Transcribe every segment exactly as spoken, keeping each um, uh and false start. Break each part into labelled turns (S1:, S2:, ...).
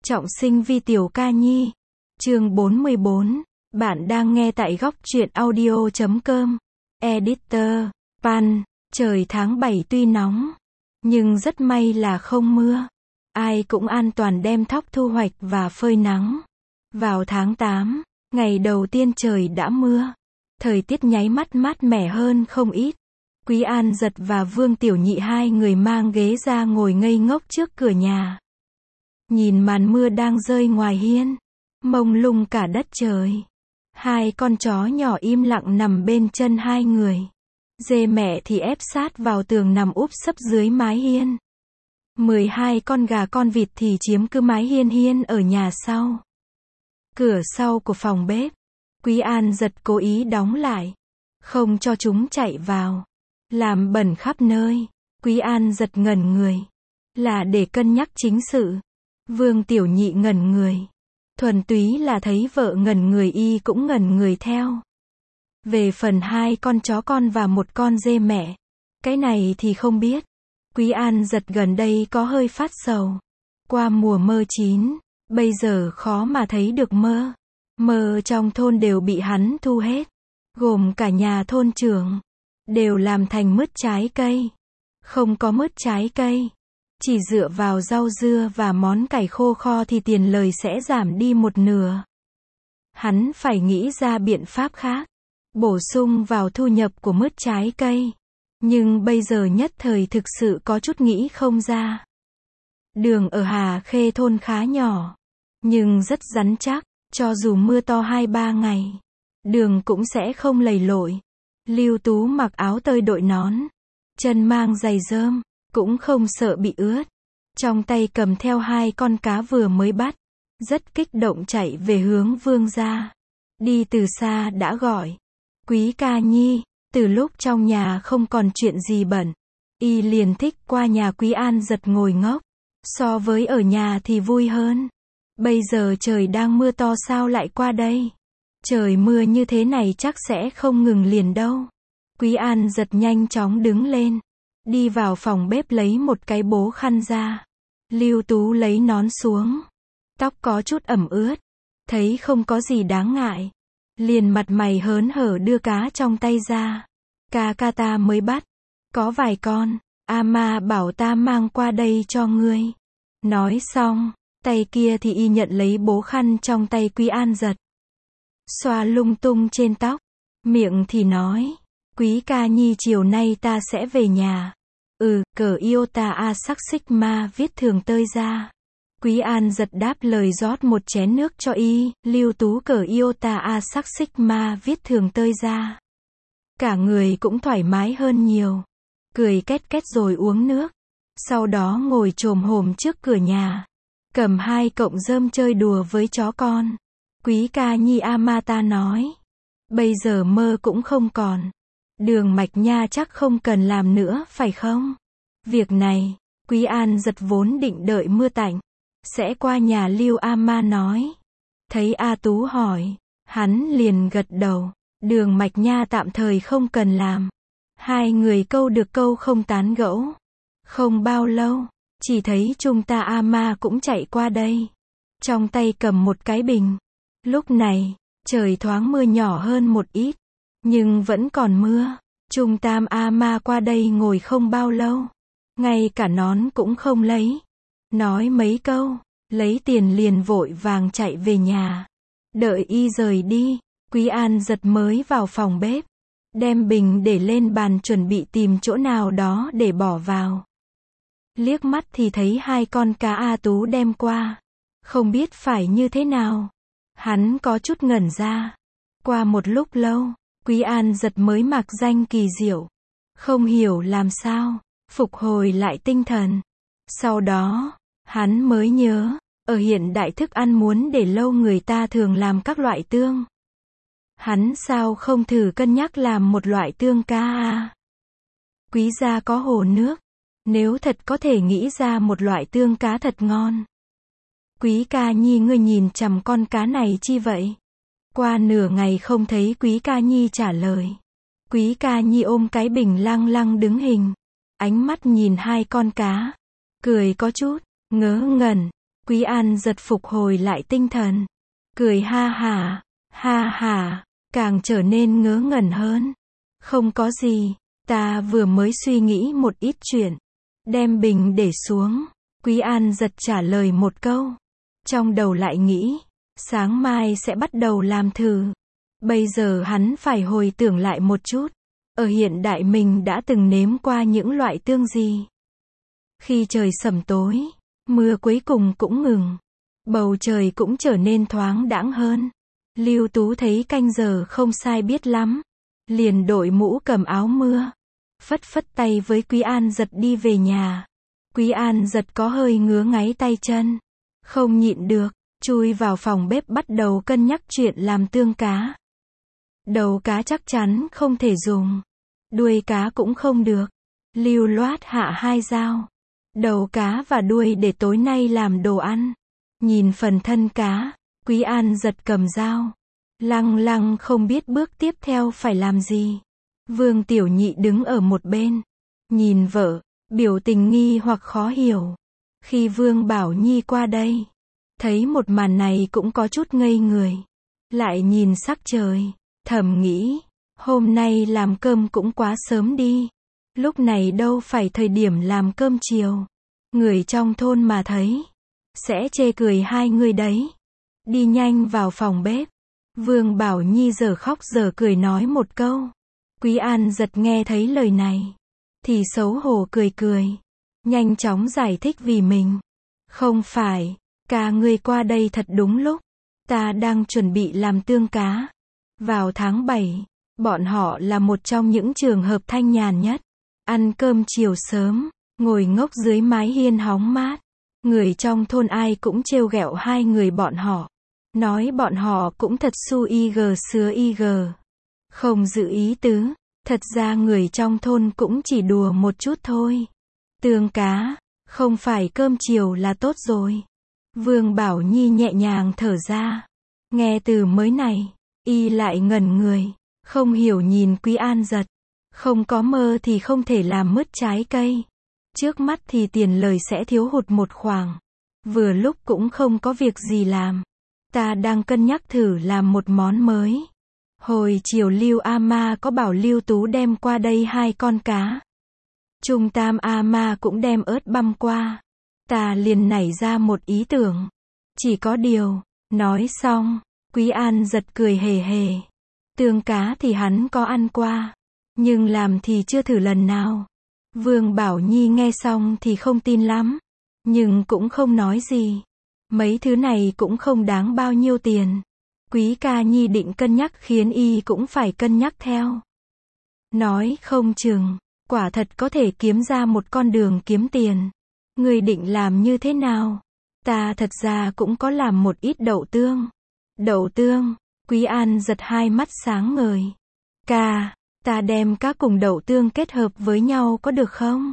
S1: Trọng sinh vi tiểu ca nhi. Chương bốn mươi bốn. Bạn đang nghe tại góc truyện audio chấm com. Editor, Pan. Trời tháng bảy tuy nóng, nhưng rất may là không mưa. Ai cũng an toàn đem thóc thu hoạch và phơi nắng. Vào tháng tám, ngày đầu tiên trời đã mưa. Thời tiết nháy mắt mát mẻ hơn không ít. Quý An Giật và Vương Tiểu Nhị hai người mang ghế ra ngồi ngây ngốc trước cửa nhà. Nhìn màn mưa đang rơi ngoài hiên, mông lung cả đất trời. Hai con chó nhỏ im lặng nằm bên chân hai người. Dê mẹ thì ép sát vào tường nằm úp sấp dưới mái hiên. Mười hai con gà con vịt thì chiếm cứ mái hiên hiên ở nhà sau. Cửa sau của phòng bếp, Quý An Giật cố ý đóng lại, không cho chúng chạy vào, làm bẩn khắp nơi. Quý An Giật ngẩn người, là để cân nhắc chính sự. Vương Tiểu Nhị ngẩn người, thuần túy là thấy vợ ngẩn người y cũng ngẩn người theo. Về phần hai con chó con và một con dê mẹ, cái này thì không biết. Quý An Giật gần đây có hơi phát sầu. Qua mùa mơ chín, bây giờ khó mà thấy được mơ. Mơ trong thôn đều bị hắn thu hết, gồm cả nhà thôn trưởng, đều làm thành mứt trái cây. Không có mứt trái cây, chỉ dựa vào rau dưa và món cải khô kho thì tiền lời sẽ giảm đi một nửa. Hắn phải nghĩ ra biện pháp khác, bổ sung vào thu nhập của mứt trái cây. Nhưng bây giờ nhất thời thực sự có chút nghĩ không ra. Đường ở Hà Khê thôn khá nhỏ, nhưng rất rắn chắc, cho dù mưa to hai ba ngày, đường cũng sẽ không lầy lội. Lưu Tú mặc áo tơi đội nón, chân mang giày rơm, cũng không sợ bị ướt. Trong tay cầm theo hai con cá vừa mới bắt, rất kích động chạy về hướng Vương gia. Đi từ xa đã gọi, Quý ca nhi. Từ lúc trong nhà không còn chuyện gì bận, y liền thích qua nhà Quý An Giật ngồi ngốc. So với ở nhà thì vui hơn. Bây giờ trời đang mưa to sao lại qua đây? Trời mưa như thế này chắc sẽ không ngừng liền đâu. Quý An Giật nhanh chóng đứng lên, đi vào phòng bếp lấy một cái bố khăn ra. Lưu Tú lấy nón xuống, tóc có chút ẩm ướt, thấy không có gì đáng ngại, liền mặt mày hớn hở đưa cá trong tay ra. Cá ca ta mới bắt, có vài con, ama bảo ta mang qua đây cho ngươi. Nói xong, tay kia thì y nhận lấy bố khăn trong tay Quý An Giật, xoa lung tung trên tóc, miệng thì nói, Quý ca nhi chiều nay ta sẽ về nhà. Ừ, cờ iota a sắc xích ma viết thường tơi ra. Quý An Giật đáp lời rót một chén nước cho y. Lưu Tú cờ iota a sắc xích ma viết thường tơi ra. Cả người cũng thoải mái hơn nhiều, cười két két rồi uống nước. Sau đó ngồi chồm hổm trước cửa nhà, cầm hai cọng rơm chơi đùa với chó con. Quý ca nhi Amata nói, bây giờ mơ cũng không còn, đường mạch nha chắc không cần làm nữa phải không? Việc này, Quý An Giật vốn định đợi mưa tạnh, sẽ qua nhà Lưu Ama nói. Thấy A Tú hỏi, hắn liền gật đầu, đường mạch nha tạm thời không cần làm. Hai người câu được câu không tán gẫu. Không bao lâu, chỉ thấy Trung ta Ama cũng chạy qua đây, trong tay cầm một cái bình. Lúc này, trời thoáng mưa nhỏ hơn một ít, nhưng vẫn còn mưa. Trung Tam Ama qua đây ngồi không bao lâu, ngay cả nón cũng không lấy. Nói mấy câu, lấy tiền liền vội vàng chạy về nhà. Đợi y rời đi, Quý An Giật mới vào phòng bếp, đem bình để lên bàn chuẩn bị tìm chỗ nào đó để bỏ vào. Liếc mắt thì thấy hai con cá A Tú đem qua, không biết phải như thế nào. Hắn có chút ngẩn ra. Qua một lúc lâu, Quý An Giật mới mặc danh kỳ diệu, không hiểu làm sao, phục hồi lại tinh thần. Sau đó, hắn mới nhớ, ở hiện đại thức ăn muốn để lâu người ta thường làm các loại tương. Hắn sao không thử cân nhắc làm một loại tương cá à? Quý gia có hồ nước, nếu thật có thể nghĩ ra một loại tương cá thật ngon. Quý ca nhi ngươi nhìn chằm con cá này chi vậy? Qua nửa ngày không thấy Quý ca nhi trả lời. Quý ca nhi ôm cái bình lăng lăng đứng hình, ánh mắt nhìn hai con cá, cười có chút ngớ ngẩn. Quý An giật phục hồi lại tinh thần. Cười ha hả, ha hả, càng trở nên ngớ ngẩn hơn. Không có gì, ta vừa mới suy nghĩ một ít chuyện. Đem bình để xuống. Quý An giật trả lời một câu. Trong đầu lại nghĩ, sáng mai sẽ bắt đầu làm thử. Bây giờ hắn phải hồi tưởng lại một chút. Ở hiện đại mình đã từng nếm qua những loại tương gì. Khi trời sẩm tối, mưa cuối cùng cũng ngừng. Bầu trời cũng trở nên thoáng đãng hơn. Lưu Tú thấy canh giờ không sai biết lắm. Liền đội mũ cầm áo mưa. Phất phất tay với Quý An giật đi về nhà. Quý An giật có hơi ngứa ngáy tay chân. Không nhịn được, chui vào phòng bếp bắt đầu cân nhắc chuyện làm tương cá. Đầu cá chắc chắn không thể dùng. Đuôi cá cũng không được. Lưu loát hạ hai dao. Đầu cá và đuôi để tối nay làm đồ ăn. Nhìn phần thân cá, Quý An giật cầm dao. Lăng lăng không biết bước tiếp theo phải làm gì. Vương Tiểu Nhị đứng ở một bên. Nhìn vợ, biểu tình nghi hoặc khó hiểu. Khi Vương Bảo Nhi qua đây, thấy một màn này cũng có chút ngây người. Lại nhìn sắc trời, thầm nghĩ, hôm nay làm cơm cũng quá sớm đi. Lúc này đâu phải thời điểm làm cơm chiều. Người trong thôn mà thấy, sẽ chê cười hai người đấy. Đi nhanh vào phòng bếp. Vương Bảo Nhi giờ khóc giờ cười nói một câu. Quý An giật nghe thấy lời này, thì xấu hổ cười cười. Nhanh chóng giải thích vì mình. Không phải, ca ngươi qua đây thật đúng lúc. Ta đang chuẩn bị làm tương cá. Vào tháng bảy, bọn họ là một trong những trường hợp thanh nhàn nhất. Ăn cơm chiều sớm, ngồi ngốc dưới mái hiên hóng mát. Người trong thôn ai cũng trêu ghẹo hai người bọn họ. Nói bọn họ cũng thật su y gờ sứa y gờ. Không giữ ý tứ, thật ra người trong thôn cũng chỉ đùa một chút thôi. Tương cá, không phải cơm chiều là tốt rồi. Vương Bảo Nhi nhẹ nhàng thở ra. Nghe từ mới này, y lại ngẩn người, không hiểu nhìn Quý An giật. Không có mơ thì không thể làm mứt trái cây. Trước mắt thì tiền lời sẽ thiếu hụt một khoản. Vừa lúc cũng không có việc gì làm. Ta đang cân nhắc thử làm một món mới. Hồi chiều Lưu A Ma có bảo Lưu Tú đem qua đây hai con cá. Trung Tam A Ma cũng đem ớt băm qua. Ta liền nảy ra một ý tưởng. Chỉ có điều, nói xong, Quý An giật cười hề hề. Tương cá thì hắn có ăn qua, nhưng làm thì chưa thử lần nào. Vương Bảo Nhi nghe xong thì không tin lắm, nhưng cũng không nói gì. Mấy thứ này cũng không đáng bao nhiêu tiền. Quý ca nhi định cân nhắc khiến y cũng phải cân nhắc theo. Nói không chừng, quả thật có thể kiếm ra một con đường kiếm tiền. Người định làm như thế nào? Ta thật ra cũng có làm một ít đậu tương. Đậu tương, Quý An giật hai mắt sáng ngời. Ca, ta đem cá cùng đậu tương kết hợp với nhau có được không?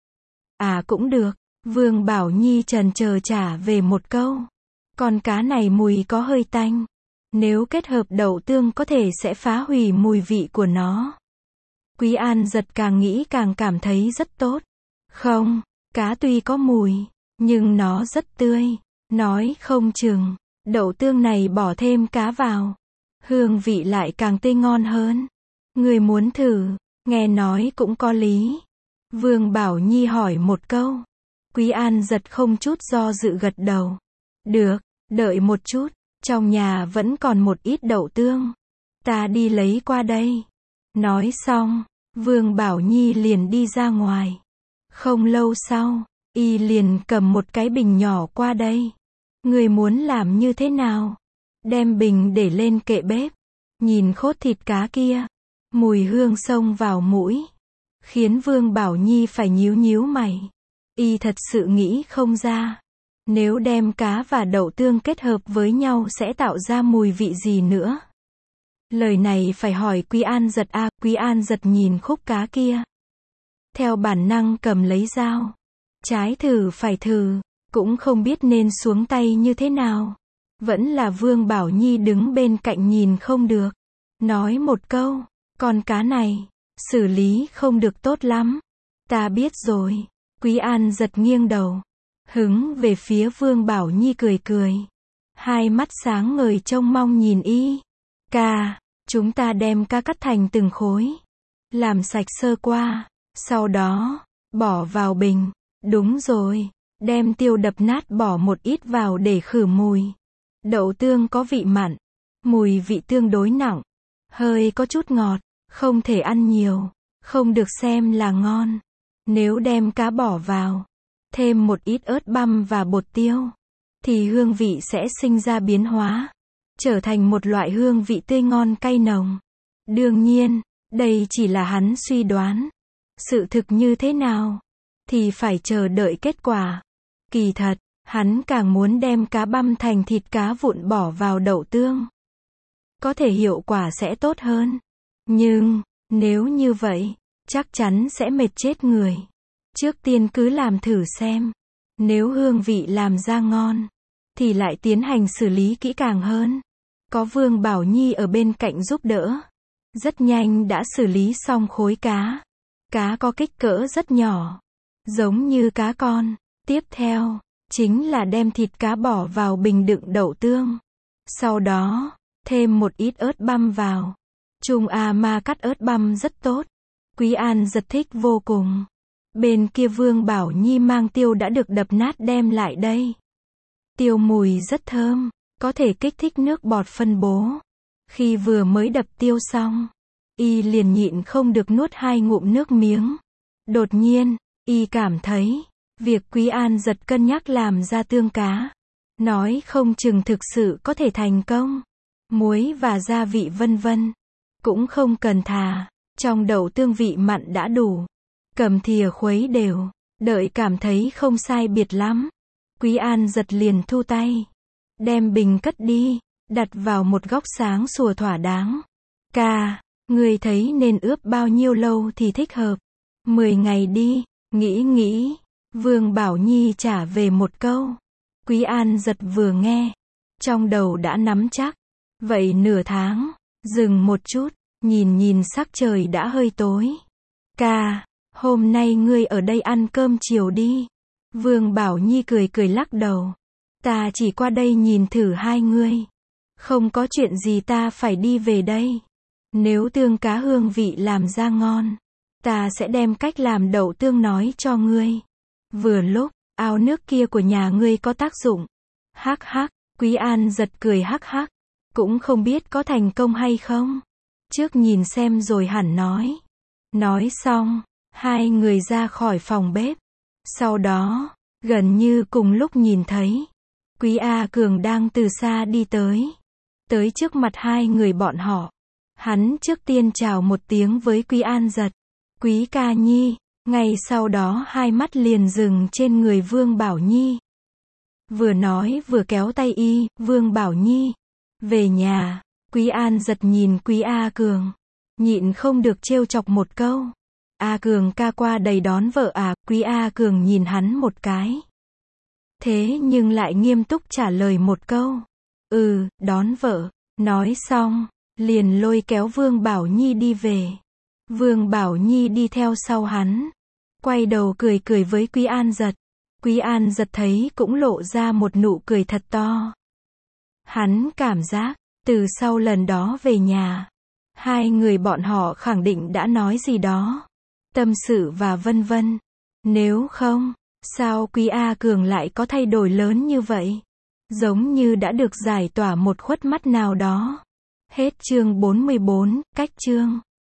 S1: À cũng được. Vương Bảo Nhi trần chờ trả về một câu. Con cá này mùi có hơi tanh. Nếu kết hợp đậu tương có thể sẽ phá hủy mùi vị của nó. Quý An giật càng nghĩ càng cảm thấy rất tốt. Không, cá tuy có mùi, nhưng nó rất tươi. Nói không chừng, đậu tương này bỏ thêm cá vào, hương vị lại càng tươi ngon hơn. Người muốn thử, nghe nói cũng có lý. Vương Bảo Nhi hỏi một câu. Quý An giật không chút do dự gật đầu. Được, đợi một chút, trong nhà vẫn còn một ít đậu tương. Ta đi lấy qua đây. Nói xong, Vương Bảo Nhi liền đi ra ngoài. Không lâu sau, y liền cầm một cái bình nhỏ qua đây. Người muốn làm như thế nào? Đem bình để lên kệ bếp. Nhìn khốt thịt cá kia, mùi hương xông vào mũi, khiến Vương Bảo Nhi phải nhíu nhíu mày. Y thật sự nghĩ không ra, nếu đem cá và đậu tương kết hợp với nhau sẽ tạo ra mùi vị gì nữa. Lời này phải hỏi Quý An giật a. À, Quý An giật nhìn khúc cá kia, theo bản năng cầm lấy dao. Trái thử phải thử, cũng không biết nên xuống tay như thế nào. Vẫn là Vương Bảo Nhi đứng bên cạnh nhìn không được. Nói một câu, con cá này, xử lý không được tốt lắm. Ta biết rồi. Quý An giật nghiêng đầu. Hứng về phía Vương Bảo Nhi cười cười. Hai mắt sáng ngời trông mong nhìn y. Ca, chúng ta đem cá cắt thành từng khối. Làm sạch sơ qua. Sau đó, bỏ vào bình. Đúng rồi, đem tiêu đập nát bỏ một ít vào để khử mùi. Đậu tương có vị mặn. Mùi vị tương đối nặng. Hơi có chút ngọt. Không thể ăn nhiều. Không được xem là ngon. Nếu đem cá bỏ vào, thêm một ít ớt băm và bột tiêu, thì hương vị sẽ sinh ra biến hóa, trở thành một loại hương vị tươi ngon cay nồng. Đương nhiên, đây chỉ là hắn suy đoán. Sự thực như thế nào, thì phải chờ đợi kết quả. Kỳ thật, hắn càng muốn đem cá băm thành thịt cá vụn bỏ vào đậu tương. Có thể hiệu quả sẽ tốt hơn. Nhưng, nếu như vậy, chắc chắn sẽ mệt chết người. Trước tiên cứ làm thử xem. Nếu hương vị làm ra ngon, thì lại tiến hành xử lý kỹ càng hơn. Có Vương Bảo Nhi ở bên cạnh giúp đỡ. Rất nhanh đã xử lý xong khối cá. Cá có kích cỡ rất nhỏ, giống như cá con. Tiếp theo, chính là đem thịt cá bỏ vào bình đựng đậu tương. Sau đó, thêm một ít ớt băm vào. Trung A Ma cắt ớt băm rất tốt. Quý An rất thích vô cùng. Bên kia Vương Bảo Nhi mang tiêu đã được đập nát đem lại đây. Tiêu mùi rất thơm, có thể kích thích nước bọt phân bố. Khi vừa mới đập tiêu xong, y liền nhịn không được nuốt hai ngụm nước miếng. Đột nhiên, y cảm thấy, việc Quý An giật cân nhắc làm ra tương cá, nói không chừng thực sự có thể thành công. Muối và gia vị vân vân, cũng không cần thà, trong đậu tương vị mặn đã đủ. Cầm thìa khuấy đều, đợi cảm thấy không sai biệt lắm. Quý An giật liền thu tay, đem bình cất đi, đặt vào một góc sáng sủa thỏa đáng. Ca, người thấy nên ướp bao nhiêu lâu thì thích hợp? Mười ngày đi, nghĩ nghĩ. Vương Bảo Nhi trả về một câu. Quý An giật vừa nghe, trong đầu đã nắm chắc. Vậy nửa tháng, dừng một chút, nhìn nhìn sắc trời đã hơi tối. Ca, hôm nay ngươi ở đây ăn cơm chiều đi. Vương Bảo Nhi cười cười lắc đầu. Ta chỉ qua đây nhìn thử hai ngươi. Không có chuyện gì ta phải đi về đây. Nếu tương cá hương vị làm ra ngon, ta sẽ đem cách làm đậu tương nói cho ngươi. Vừa lúc, ao nước kia của nhà ngươi có tác dụng. Hắc hắc, Quý An giật cười hắc hắc. Cũng không biết có thành công hay không. Trước nhìn xem rồi hẳn nói. Nói xong, hai người ra khỏi phòng bếp. Sau đó, gần như cùng lúc nhìn thấy, Quý A Cường đang từ xa đi tới. Tới trước mặt hai người bọn họ. Hắn trước tiên chào một tiếng với Quý An giật. Quý ca nhi, ngay sau đó hai mắt liền dừng trên người Vương Bảo Nhi. Vừa nói vừa kéo tay y, Vương Bảo Nhi. Về nhà, Quý An giật nhìn Quý A Cường. Nhịn không được trêu chọc một câu. A Cường ca qua đầy đón vợ à? Quý A Cường nhìn hắn một cái. Thế nhưng lại nghiêm túc trả lời một câu. Ừ, đón vợ. Nói xong, liền lôi kéo Vương Bảo Nhi đi về. Vương Bảo Nhi đi theo sau hắn. Quay đầu cười cười với Quý An giật. Quý An giật thấy cũng lộ ra một nụ cười thật to. Hắn cảm giác, từ sau lần đó về nhà, hai người bọn họ khẳng định đã nói gì đó, tâm sự và vân vân. Nếu không, sao Quý A Cường lại có thay đổi lớn như vậy? Giống như đã được giải tỏa một khuất mắt nào đó. Hết chương bốn mươi bốn, cách chương.